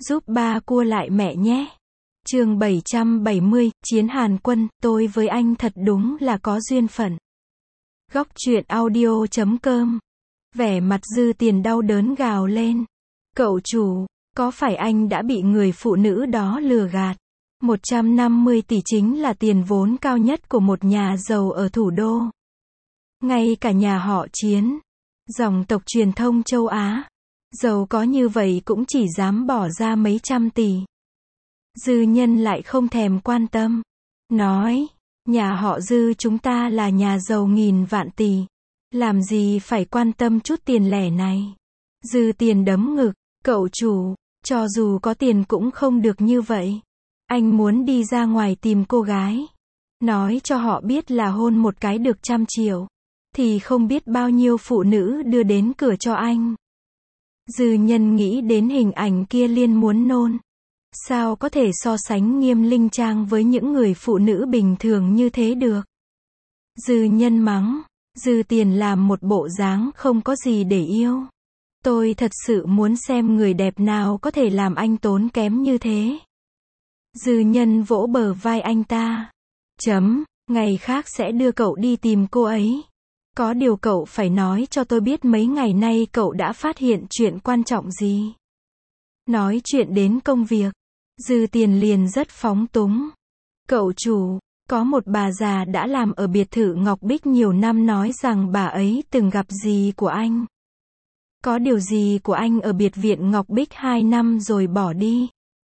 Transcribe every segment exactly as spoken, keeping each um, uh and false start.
giúp ba cua lại mẹ nhé. Chương bảy trăm bảy mươi, Chiến Hàn Quân, tôi với anh thật đúng là có duyên phận. Góc truyện audio chấm com. Vẻ mặt Dư Tiền đau đớn gào lên. Cậu chủ, có phải anh đã bị người phụ nữ đó lừa gạt? một trăm năm mươi tỷ chính là tiền vốn cao nhất của một nhà giàu ở thủ đô. Ngay cả nhà họ Chiến, dòng tộc truyền thông châu Á, giàu có như vậy cũng chỉ dám bỏ ra mấy trăm tỷ. Dư Nhân lại không thèm quan tâm. Nói, nhà họ Dư chúng ta là nhà giàu nghìn vạn tỷ. Làm gì phải quan tâm chút tiền lẻ này. Dư Tiền đấm ngực, cậu chủ, cho dù có tiền cũng không được như vậy. Anh muốn đi ra ngoài tìm cô gái. Nói cho họ biết là hôn một cái được trăm triệu. Thì không biết bao nhiêu phụ nữ đưa đến cửa cho anh. Dư Nhân nghĩ đến hình ảnh kia liền muốn nôn. Sao có thể so sánh Nghiêm Linh Trang với những người phụ nữ bình thường như thế được? Dư Nhân mắng, Dư Tiền làm một bộ dáng không có gì để yêu. Tôi thật sự muốn xem người đẹp nào có thể làm anh tốn kém như thế. Dư Nhân vỗ bờ vai anh ta. Chấm, ngày khác sẽ đưa cậu đi tìm cô ấy. Có điều cậu phải nói cho tôi biết mấy ngày nay cậu đã phát hiện chuyện quan trọng gì. Nói chuyện đến công việc, Dư Tiền liền rất phóng túng. Cậu chủ, có một bà già đã làm ở biệt thự Ngọc Bích nhiều năm nói rằng bà ấy từng gặp dì của anh. Có điều dì của anh ở biệt viện Ngọc Bích hai năm rồi bỏ đi.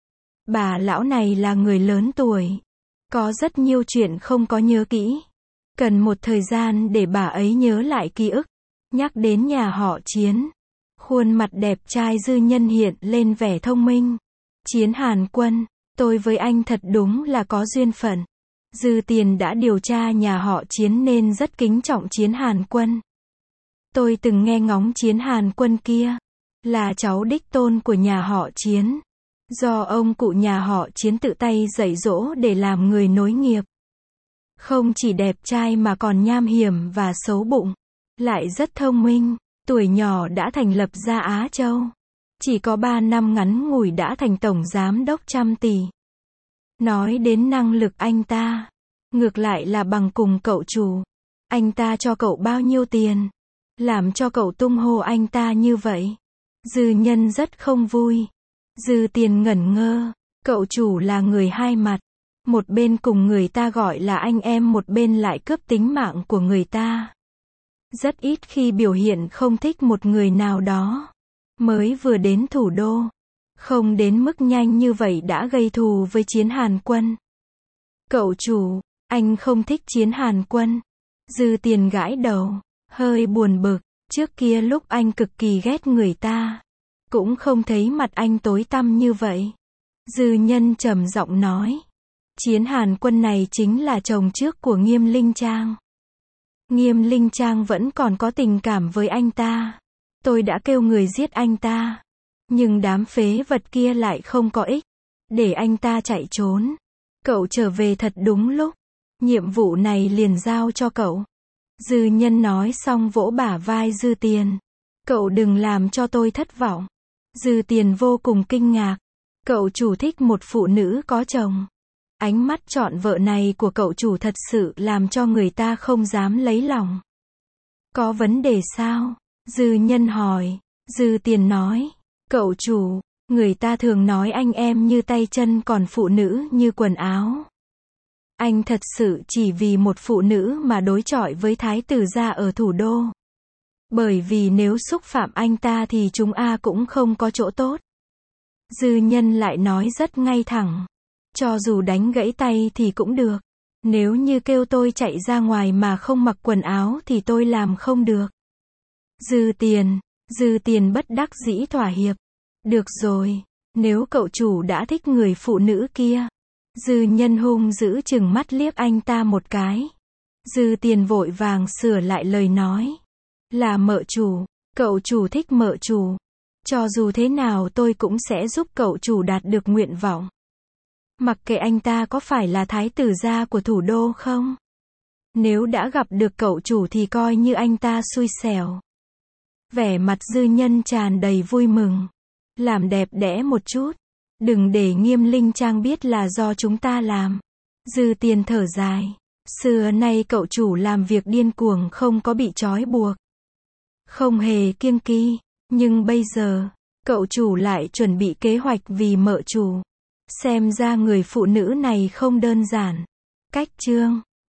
Bà lão này là người lớn tuổi. Có rất nhiều chuyện không có nhớ kỹ. Cần một thời gian để bà ấy nhớ lại ký ức. Nhắc đến nhà họ Chiến. Khuôn mặt đẹp trai Dư Nhân hiện lên vẻ thông minh. Chiến Hàn Quân, tôi với anh thật đúng là có duyên phận. Dư Tiền đã điều tra nhà họ Chiến nên rất kính trọng Chiến Hàn Quân. Tôi từng nghe ngóng Chiến Hàn Quân kia. Là cháu đích tôn của nhà họ Chiến. Do ông cụ nhà họ Chiến tự tay dạy dỗ để làm người nối nghiệp. Không chỉ đẹp trai mà còn nham hiểm và xấu bụng. Lại rất thông minh. Tuổi nhỏ đã thành lập ra Á Châu. Chỉ có ba năm ngắn ngủi đã thành tổng giám đốc trăm tỷ. Nói đến năng lực anh ta, ngược lại là bằng cùng cậu chủ. Anh ta cho cậu bao nhiêu tiền? Làm cho cậu tung hô anh ta như vậy. Dư Nhân rất không vui. Dư Tiền ngẩn ngơ. Cậu chủ là người hai mặt. Một bên cùng người ta gọi là anh em, một bên lại cướp tính mạng của người ta. Rất ít khi biểu hiện không thích một người nào đó. Mới vừa đến thủ đô. Không đến mức nhanh như vậy đã gây thù với Chiến Hàn Quân. Cậu chủ, anh không thích Chiến Hàn Quân. Dư Tiền gãi đầu, hơi buồn bực. Trước kia lúc anh cực kỳ ghét người ta, cũng không thấy mặt anh tối tăm như vậy. Dư Nhân trầm giọng nói. Chiến Hàn Quân này chính là chồng trước của Nghiêm Linh Trang. Nghiêm Linh Trang vẫn còn có tình cảm với anh ta. Tôi đã kêu người giết anh ta. Nhưng đám phế vật kia lại không có ích. Để anh ta chạy trốn. Cậu trở về thật đúng lúc. Nhiệm vụ này liền giao cho cậu. Dư Nhân nói xong vỗ bả vai Dư Tiền. Cậu đừng làm cho tôi thất vọng. Dư Tiền vô cùng kinh ngạc. Cậu chủ thích một phụ nữ có chồng. Ánh mắt trọn vợ này của cậu chủ thật sự làm cho người ta không dám lấy lòng. Có vấn đề sao? Dư Nhân hỏi. Dư Tiền nói. Cậu chủ, người ta thường nói anh em như tay chân còn phụ nữ như quần áo. Anh thật sự chỉ vì một phụ nữ mà đối chọi với thái tử gia ở thủ đô. Bởi vì nếu xúc phạm anh ta thì chúng a cũng không có chỗ tốt. Dư Nhân lại nói rất ngay thẳng. Cho dù đánh gãy tay thì cũng được. Nếu như kêu tôi chạy ra ngoài mà không mặc quần áo thì tôi làm không được. Dư Tiền, Dư Tiền bất đắc dĩ thỏa hiệp. Được rồi, nếu cậu chủ đã thích người phụ nữ kia. Dư Nhân hung dữ chừng mắt liếc anh ta một cái. Dư Tiền vội vàng sửa lại lời nói. Là mợ chủ, cậu chủ thích mợ chủ. Cho dù thế nào tôi cũng sẽ giúp cậu chủ đạt được nguyện vọng. Mặc kệ anh ta có phải là thái tử gia của thủ đô không. Nếu đã gặp được cậu chủ thì coi như anh ta xui xẻo. Vẻ mặt Dư Nhân tràn đầy vui mừng. Làm đẹp đẽ một chút. Đừng để Nghiêm Linh Trang biết là do chúng ta làm. Dư Tiền thở dài. Xưa nay cậu chủ làm việc điên cuồng không có bị trói buộc. Không hề kiêng kỵ. Nhưng bây giờ, cậu chủ lại chuẩn bị kế hoạch vì mợ chủ. Xem ra người phụ nữ này không đơn giản. Cách chương